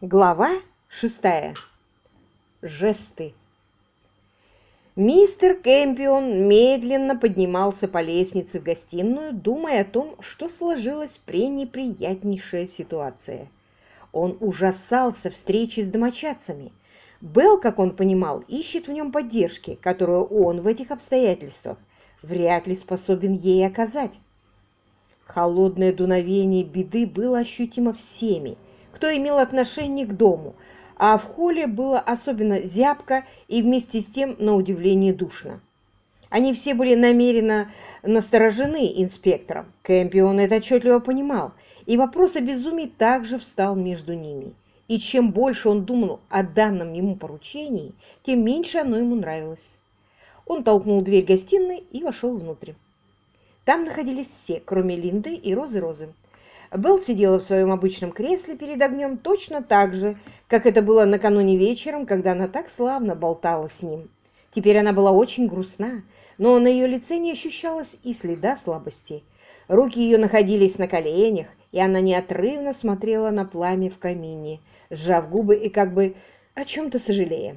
Глава 6. Жесты. Мистер Кэмпион медленно поднимался по лестнице в гостиную, думая о том, что сложилась пренеприятнейшая ситуация. Он ужасался встрече с домочадцами. Белл, как он понимал, ищет в нем поддержки, которую он в этих обстоятельствах вряд ли способен ей оказать. Холодное дуновение беды было ощутимо всеми, кто имел отношение к дому, а в холле было особенно зябко и вместе с тем на удивление душно. Они все были намеренно насторожены инспектором. Кэмпион это отчетливо понимал, и вопрос о безумии также встал между ними. И чем больше он думал о данном ему поручении, тем меньше оно ему нравилось. Он толкнул дверь гостиной и вошел внутрь. Там находились все, кроме Линды и Розы. Белл сидела в своем обычном кресле перед огнем точно так же, как это было накануне вечером, когда она так славно болтала с ним. Теперь она была очень грустна, но на ее лице не ощущалось и следа слабости. Руки ее находились на коленях, и она неотрывно смотрела на пламя в камине, сжав губы и как бы о чем-то сожалея.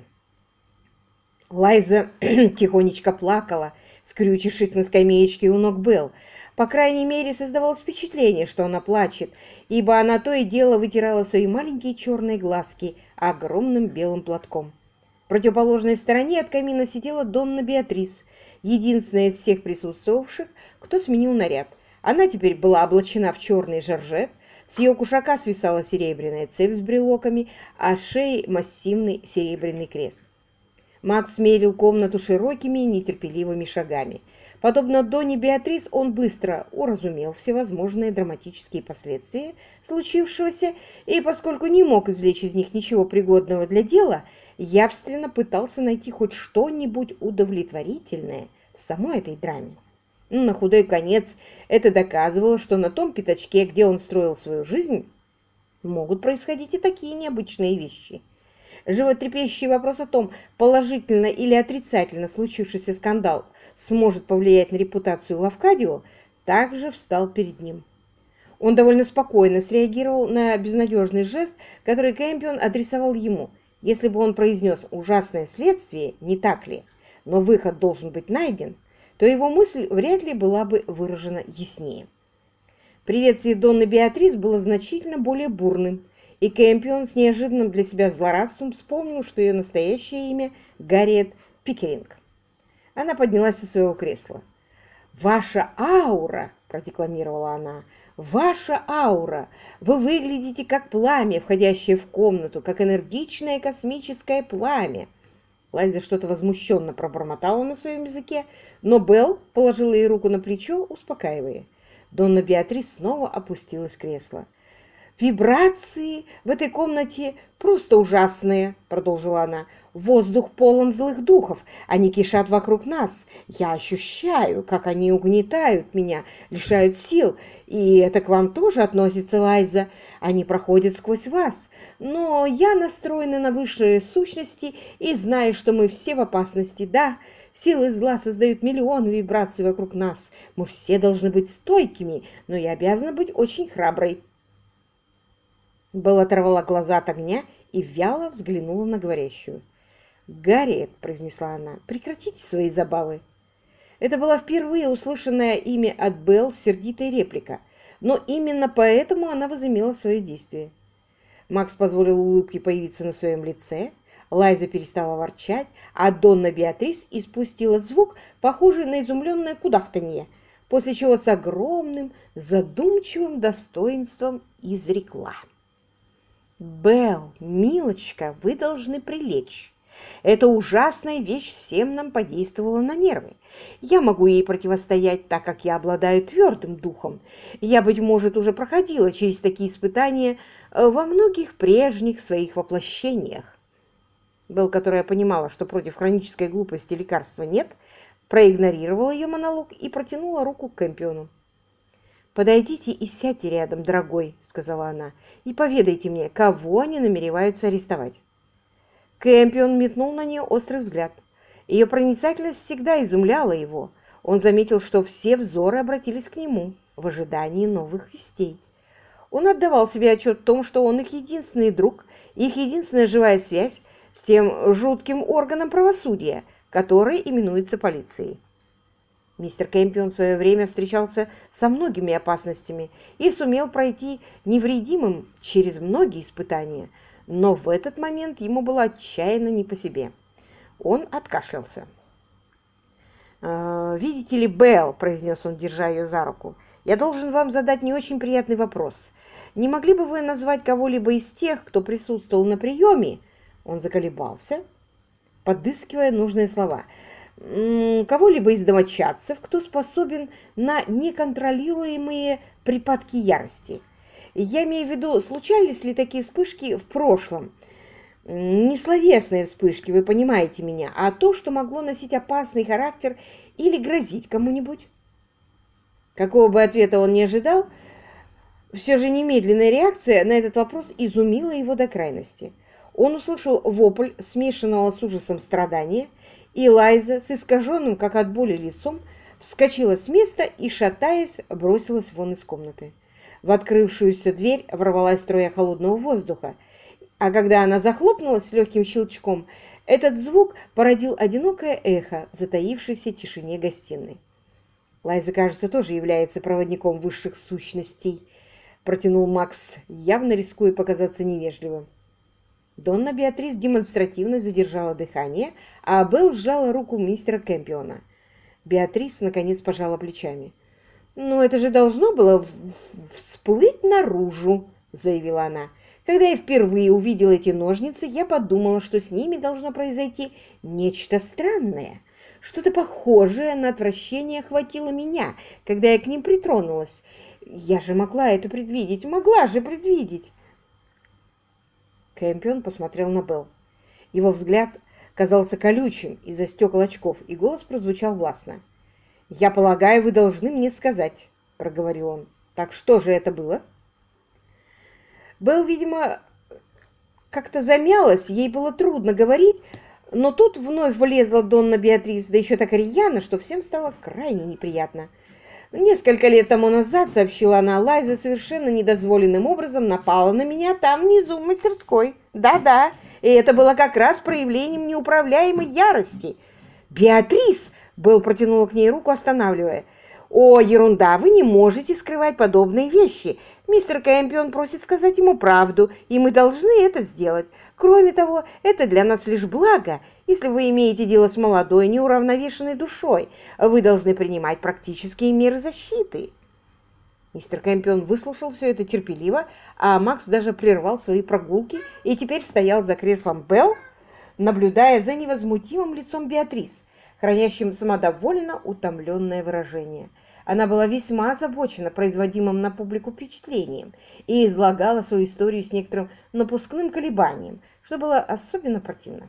Лайза тихонечко плакала, скрючившись на скамеечке у ног Белл. По крайней мере, создавалось впечатление, что она плачет, ибо она то и дело вытирала свои маленькие черные глазки огромным белым платком. В противоположной стороне от камина сидела Донна Беатрис, единственная из всех присутствовавших, кто сменил наряд. Она теперь была облачена в черный жоржет, с ее кушака свисала серебряная цепь с брелоками, а с шеи массивный серебряный крест. Макс мерил комнату широкими и нетерпеливыми шагами. Подобно Донне Беатрис, он быстро уразумел всевозможные драматические последствия случившегося, и, поскольку не мог извлечь из них ничего пригодного для дела, явственно пытался найти хоть что-нибудь удовлетворительное в самой этой драме. На худой конец это доказывало, что на том пятачке, где он строил свою жизнь, могут происходить и такие необычные вещи. Животрепещущий вопрос о том, положительно или отрицательно случившийся скандал сможет повлиять на репутацию Лавкадио, также встал перед ним. Он довольно спокойно среагировал на безнадежный жест, который Кэмпион адресовал ему. Если бы он произнес «ужасное следствие», не так ли, но выход должен быть найден, то его мысль вряд ли была бы выражена яснее. Приветствие Донны Беатрис было значительно более бурным, и Кэмпион с неожиданным для себя злорадством вспомнил, что ее настоящее имя Гарриет Пикеринг. Она поднялась со своего кресла. «Ваша аура!» – продекламировала она. «Ваша аура! Вы выглядите как пламя, входящее в комнату, как энергичное космическое пламя!» Лайза что-то возмущенно пробормотала на своем языке, но Белл положила ей руку на плечо, успокаивая. Донна Беатрис снова опустилась в кресло. «Вибрации в этой комнате просто ужасные», — продолжила она. «Воздух полон злых духов. Они кишат вокруг нас. Я ощущаю, как они угнетают меня, лишают сил. И это к вам тоже относится, Лайза. Они проходят сквозь вас. Но я настроена на высшие сущности и знаю, что мы все в опасности. Да, силы зла создают миллионы вибраций вокруг нас. Мы все должны быть стойкими, но я обязана быть очень храброй». Белла оторвала глаза от огня и вяло взглянула на говорящую. «Гарриет», — произнесла она, — «прекратите свои забавы». Это была впервые услышанная ими от Белл сердитая реплика, но именно поэтому она возымела свое действие. Макс позволил улыбке появиться на своем лице, Лайза перестала ворчать, а Донна Беатрис испустила звук, похожий на изумленное кудахтанье, после чего с огромным задумчивым достоинством изрекла. «Белл, милочка, вы должны прилечь. Эта ужасная вещь всем нам подействовала на нервы. Я могу ей противостоять, так как я обладаю твердым духом. Я, быть может, уже проходила через такие испытания во многих прежних своих воплощениях». Белл, которая понимала, что против хронической глупости лекарства нет, проигнорировала ее монолог и протянула руку к Кэмпиону. «Подойдите и сядьте рядом, дорогой», — сказала она, — «и поведайте мне, кого они намереваются арестовать». Кэмпион метнул на нее острый взгляд. Ее проницательность всегда изумляла его. Он заметил, что все взоры обратились к нему в ожидании новых вестей. Он отдавал себе отчет в том, что он их единственный друг, их единственная живая связь с тем жутким органом правосудия, который именуется полицией. Мистер Кэмпион в свое время встречался со многими опасностями и сумел пройти невредимым через многие испытания, но в этот момент ему было отчаянно не по себе. Он откашлялся. «Видите ли, Белл», — произнес он, держа ее за руку, — «я должен вам задать не очень приятный вопрос. Не могли бы вы назвать кого-либо из тех, кто присутствовал на приеме?» Он заколебался, подыскивая нужные слова. «Кого-либо из домочадцев, кто способен на неконтролируемые припадки ярости. Я имею в виду, случались ли такие вспышки в прошлом? Не словесные вспышки, вы понимаете меня, а то, что могло носить опасный характер или грозить кому-нибудь». Какого бы ответа он не ожидал, все же немедленная реакция на этот вопрос изумила его до крайности. Он услышал вопль, смешанного с ужасом страдания, и Лайза с искаженным, как от боли, лицом вскочила с места и, шатаясь, бросилась вон из комнаты. В открывшуюся дверь ворвалась струя холодного воздуха, а когда она захлопнулась с легким щелчком, этот звук породил одинокое эхо в затаившейся тишине гостиной. «Лайза, кажется, тоже является проводником высших сущностей», — протянул Макс, явно рискуя показаться невежливым. Донна Беатрис демонстративно задержала дыхание, а Белл сжала руку мистера Кэмпиона. Беатрис, наконец, пожала плечами. «Ну, это же должно было всплыть наружу», — заявила она. «Когда я впервые увидела эти ножницы, я подумала, что с ними должно произойти нечто странное. Что-то похожее на отвращение охватило меня, когда я к ним притронулась. Я же могла это предвидеть, могла же предвидеть». Кэмпион посмотрел на Белл. Его взгляд казался колючим из-за стекол очков, и голос прозвучал властно. «Я полагаю, вы должны мне сказать», — проговорил он. «Так что же это было?» Белл, видимо, как-то замялась, ей было трудно говорить, но тут вновь влезла Донна Беатрис, да еще так рьяно, что всем стало крайне неприятно. «Несколько лет тому назад, — сообщила она, — Лайза совершенно недозволенным образом напала на меня там внизу в мастерской. Да-да, и это было как раз проявлением неуправляемой ярости. Беатрис!» — Белл протянула к ней руку, останавливая. «О, ерунда, вы не можете скрывать подобные вещи. Мистер Кэмпион просит сказать ему правду, и мы должны это сделать. Кроме того, это для нас лишь благо. Если вы имеете дело с молодой, неуравновешенной душой, вы должны принимать практические меры защиты». Мистер Кэмпион выслушал все это терпеливо, а Макс даже прервал свои прогулки и теперь стоял за креслом Белл, наблюдая за невозмутимым лицом Беатрис, хранящим самодовольно утомленное выражение. Она была весьма озабочена производимым на публику впечатлением и излагала свою историю с некоторым напускным колебанием, что было особенно противно.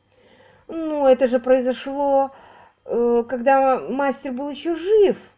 «Ну, это же произошло, когда мастер был еще жив»,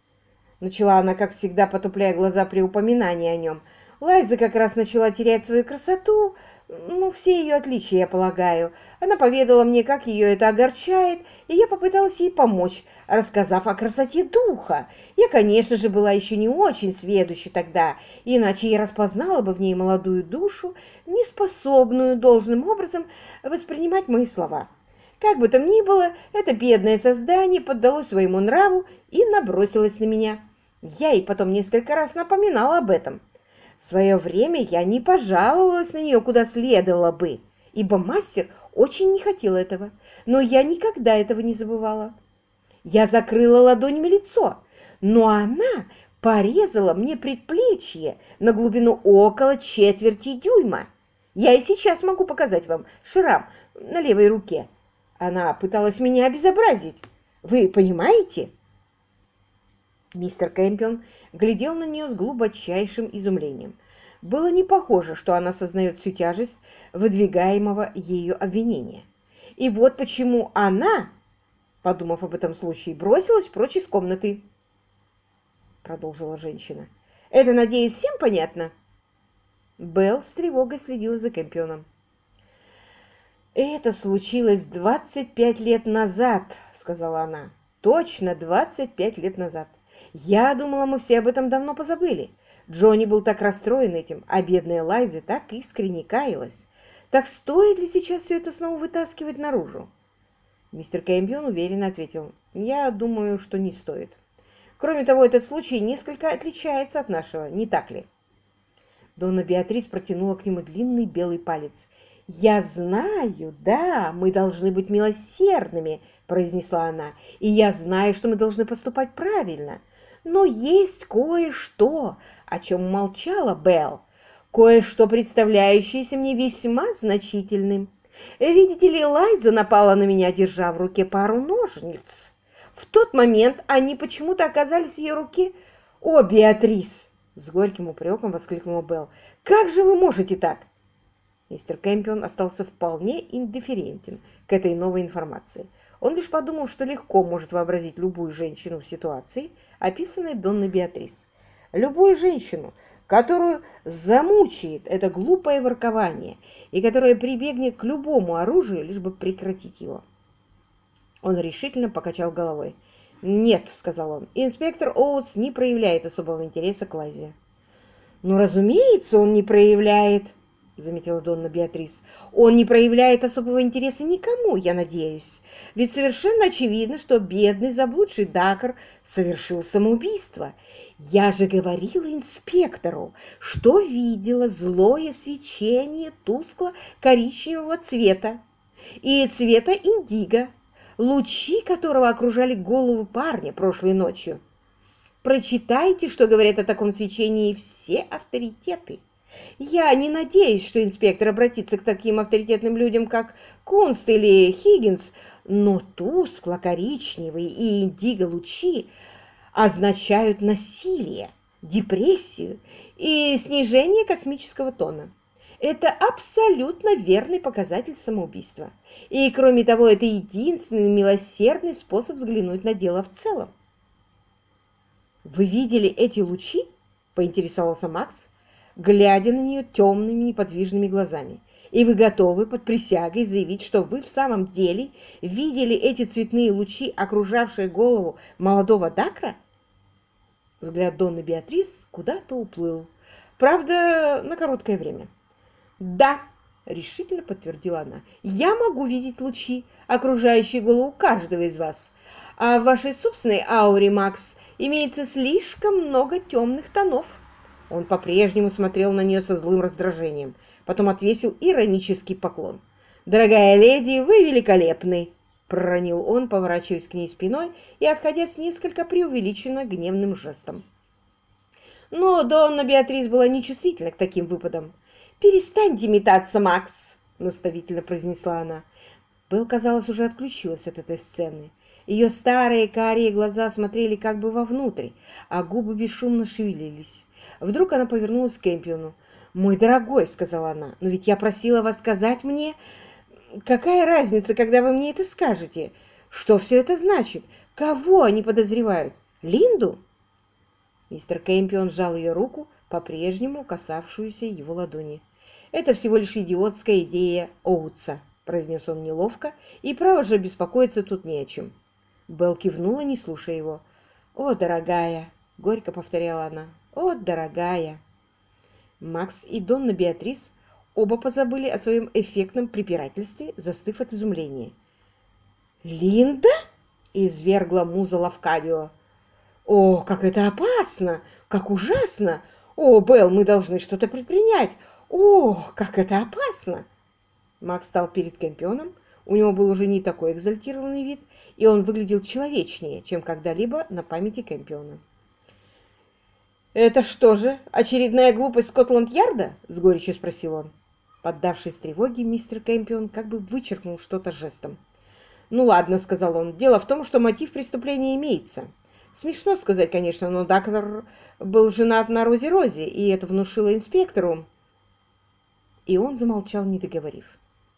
— начала она, как всегда, потупляя глаза при упоминании о нем. «Лайза как раз начала терять свою красоту, ну, все ее отличия, я полагаю. Она поведала мне, как ее это огорчает, и я попыталась ей помочь, рассказав о красоте духа. Я, конечно же, была еще не очень сведуща тогда, иначе я распознала бы в ней молодую душу, неспособную должным образом воспринимать мои слова. Как бы там ни было, это бедное создание поддалось своему нраву и набросилось на меня. Я ей потом несколько раз напоминала об этом. В свое время я не пожаловалась на нее куда следовало бы, ибо мастер очень не хотел этого, но я никогда этого не забывала. Я закрыла ладонями лицо, но она порезала мне предплечье на глубину около четверти дюйма. Я и сейчас могу показать вам шрам на левой руке. Она пыталась меня обезобразить. Вы понимаете?» Мистер Кэмпион глядел на нее с глубочайшим изумлением. Было не похоже, что она сознает всю тяжесть выдвигаемого ею обвинения. И вот почему она, подумав об этом случае, бросилась прочь из комнаты. Продолжила женщина. «Это, надеюсь, всем понятно?» Белл с тревогой следила за Кэмпионом. «Это случилось 25 лет назад», — сказала она. «Точно 25 лет назад. Я думала, мы все об этом давно позабыли. Джонни был так расстроен этим, а бедная Лайза так искренне каялась. Так стоит ли сейчас все это снова вытаскивать наружу? Мистер Кэмпион уверенно ответил: «Я думаю, что не стоит. Кроме того, этот случай несколько отличается от нашего, не так ли?» Донна Беатрис протянула к нему длинный белый палец. «Я знаю, да, мы должны быть милосердными», — произнесла она, «и я знаю, что мы должны поступать правильно. Но есть кое-что, о чем молчала Белл, кое-что, представляющееся мне весьма значительным. Видите ли, Лайза напала на меня, держа в руке пару ножниц. В тот момент они почему-то оказались в ее руке. О, Беатрис!» — с горьким упреком воскликнула Белл. «Как же вы можете так?» Мистер Кэмпион остался вполне индифферентен к этой новой информации. Он лишь подумал, что легко может вообразить любую женщину в ситуации, описанной Донной Беатрис. Любую женщину, которую замучает это глупое воркование и которая прибегнет к любому оружию, лишь бы прекратить его. Он решительно покачал головой. «Нет», — сказал он, — «инспектор Оутс не проявляет особого интереса к Лайзе». «Ну, разумеется, он не проявляет», — заметила Донна Беатрис. «Он не проявляет особого интереса никому, я надеюсь. Ведь совершенно очевидно, что бедный заблудший Дакр совершил самоубийство. Я же говорила инспектору, что видела злое свечение тускло-коричневого цвета и цвета индиго, лучи которого окружали голову парня прошлой ночью. Прочитайте, что говорят о таком свечении все авторитеты. Я не надеюсь, что инспектор обратится к таким авторитетным людям, как Кунст или Хиггинс, но тускло-коричневые и индиго-лучи означают насилие, депрессию и снижение космического тона. Это абсолютно верный показатель самоубийства. И, кроме того, это единственный милосердный способ взглянуть на дело в целом. «Вы видели эти лучи?» – поинтересовался Макс, глядя на нее темными неподвижными глазами. «И вы готовы под присягой заявить, что вы в самом деле видели эти цветные лучи, окружавшие голову молодого Дакра?» Взгляд Донны Беатрис куда-то уплыл. Правда, на короткое время. «Да», — решительно подтвердила она, — «я могу видеть лучи, окружающие голову каждого из вас. А в вашей собственной ауре, Макс, имеется слишком много темных тонов». Он по-прежнему смотрел на нее со злым раздражением, потом отвесил иронический поклон. «Дорогая леди, вы великолепны!» — проронил он, поворачиваясь к ней спиной и отходя с несколько преувеличенно гневным жестом. Но Донна Беатрис была нечувствительна к таким выпадам. «Перестаньте метаться, Макс!» — наставительно произнесла она. Белл, казалось, уже отключилась от этой сцены. Ее старые карие глаза смотрели как бы вовнутрь, а губы бесшумно шевелились. Вдруг она повернулась к Кэмпиону. «Мой дорогой», — сказала она, — «но ведь я просила вас сказать мне...» «Какая разница, когда вы мне это скажете? Что все это значит? Кого они подозревают? Линду?» Мистер Кэмпион сжал ее руку, по-прежнему касавшуюся его ладони. «Это всего лишь идиотская идея Оутса», — произнес он неловко, «и, право же, беспокоиться тут не о чем». Белл кивнула, не слушая его. «О, дорогая!» — горько повторяла она. «О, дорогая!» Макс и Донна Беатрис оба позабыли о своем эффектном препирательстве, застыв от изумления. «Линда?» — извергла муза Лавкадио. «О, как это опасно! Как ужасно! О, Белл, мы должны что-то предпринять! О, как это опасно!» Макс встал перед Кэмпионом. У него был уже не такой экзальтированный вид, и он выглядел человечнее, чем когда-либо на памяти Кэмпиона. «Это что же, очередная глупость Скотланд-Ярда?» — с горечью спросил он. Поддавшись тревоге, мистер Кэмпион как бы вычеркнул что-то жестом. «Ну ладно», — сказал он, — «дело в том, что мотив преступления имеется. Смешно сказать, конечно, но доктор был женат на Рози, и это внушило инспектору». И он замолчал, не договорив.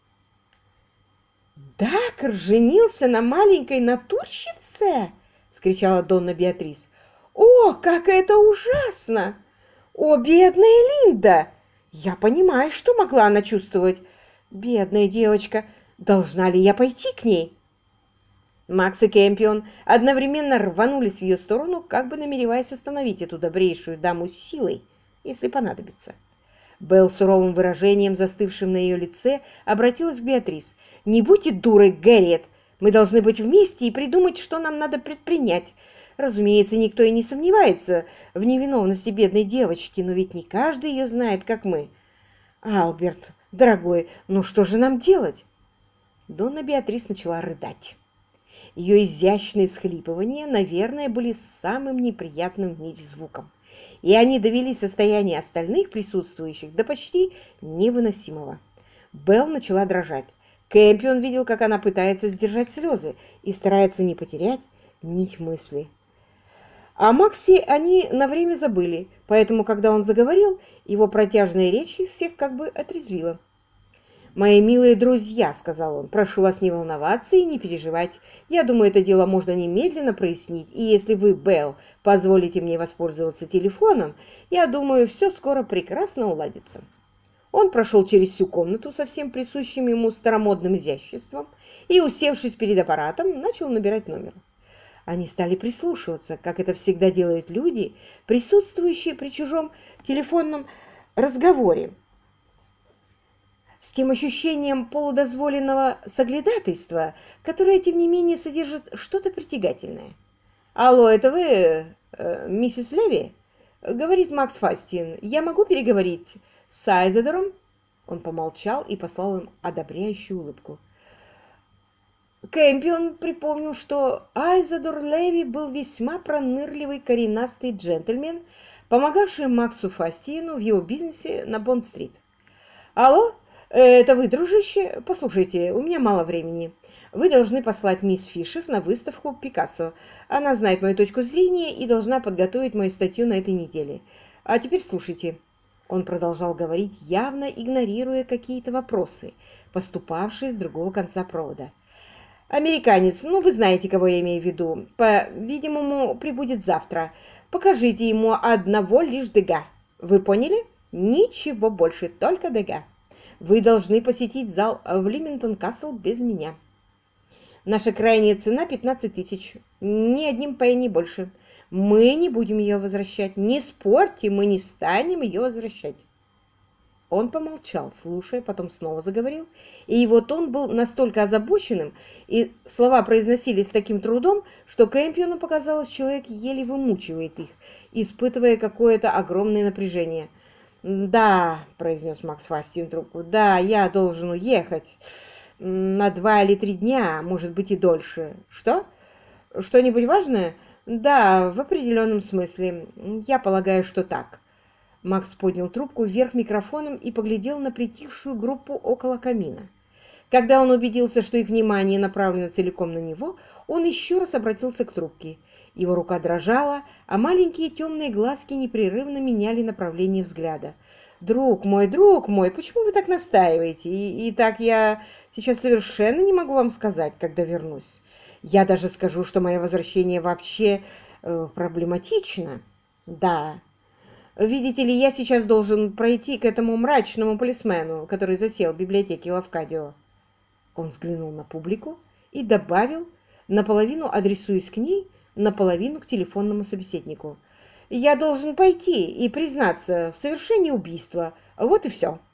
«Дакр женился на маленькой натурщице?» — вскричала Донна Беатрис. «О, как это ужасно! О, бедная Линда! Я понимаю, что могла она чувствовать. Бедная девочка, должна ли я пойти к ней?» Макс и Кэмпион одновременно рванулись в ее сторону, как бы намереваясь остановить эту добрейшую даму силой, если понадобится. Белл суровым выражением, застывшим на ее лице, обратилась к Беатрис. «Не будьте дурой, Гэрриет! Мы должны быть вместе и придумать, что нам надо предпринять. Разумеется, никто и не сомневается в невиновности бедной девочки, но ведь не каждый ее знает, как мы. Алберт, дорогой, ну что же нам делать?» Донна Беатрис начала рыдать. Ее изящные всхлипывания, наверное, были самым неприятным в мире звуком, и они довели состояние остальных присутствующих до почти невыносимого. Белл начала дрожать. Кэмпион видел, как она пытается сдержать слезы и старается не потерять нить мысли. О Максе они на время забыли, поэтому, когда он заговорил, его протяжная речь их всех как бы отрезвила. «Мои милые друзья», — сказал он, — «прошу вас не волноваться и не переживать. Я думаю, это дело можно немедленно прояснить, и если вы, Белл, позволите мне воспользоваться телефоном, я думаю, все скоро прекрасно уладится». Он прошел через всю комнату со всем присущим ему старомодным изяществом и, усевшись перед аппаратом, начал набирать номер. Они стали прислушиваться, как это всегда делают люди, присутствующие при чужом телефонном разговоре, с тем ощущением полудозволенного соглядатайства, которое, тем не менее, содержит что-то притягательное. «Алло, это вы, миссис Леви?» — говорит Макс Фастин. «Я могу переговорить с Айзедором?» Он помолчал и послал им одобряющую улыбку. Кэмпион припомнил, что Айзедор Леви был весьма пронырливый коренастый джентльмен, помогавший Максу Фастину в его бизнесе на Бонд-стрит. «Алло? Это вы, дружище? Послушайте, у меня мало времени. Вы должны послать мисс Фишер на выставку Пикассо. Она знает мою точку зрения и должна подготовить мою статью на этой неделе. А теперь слушайте». Он продолжал говорить, явно игнорируя какие-то вопросы, поступавшие с другого конца провода. «Американец, ну вы знаете, кого я имею в виду, по-видимому, прибудет завтра. Покажите ему одного лишь Дега. Вы поняли? Ничего больше, только Дега. Вы должны посетить зал в Лимингтон-Касл без меня. Наша крайняя цена 15 тысяч. Ни одним пенни больше. Мы не будем ее возвращать. Не спорьте, мы не станем ее возвращать». Он помолчал, слушая, потом снова заговорил, и его тон был настолько озабоченным, и слова произносились с таким трудом, что Кэмпиону показалось, человек еле вымучивает их, испытывая какое-то огромное напряжение. «Да», — произнес Макс Фастин трубку, — «да, я должен уехать на 2 или 3 дня, может быть и дольше». «Что? Что-нибудь важное?» «Да, в определенном смысле. Я полагаю, что так». Макс поднял трубку вверх микрофоном и поглядел на притихшую группу около камина. Когда он убедился, что их внимание направлено целиком на него, он еще раз обратился к трубке. Его рука дрожала, а маленькие темные глазки непрерывно меняли направление взгляда. Друг мой, почему вы так настаиваете? И так я сейчас совершенно не могу вам сказать, когда вернусь. Я даже скажу, что мое возвращение вообще проблематично. Да». «Видите ли, я сейчас должен пройти к этому мрачному полисмену, который засел в библиотеке Лавкадио». Он взглянул на публику и добавил, наполовину адресуясь к ней, наполовину к телефонному собеседнику: «Я должен пойти и признаться в совершении убийства. Вот и все».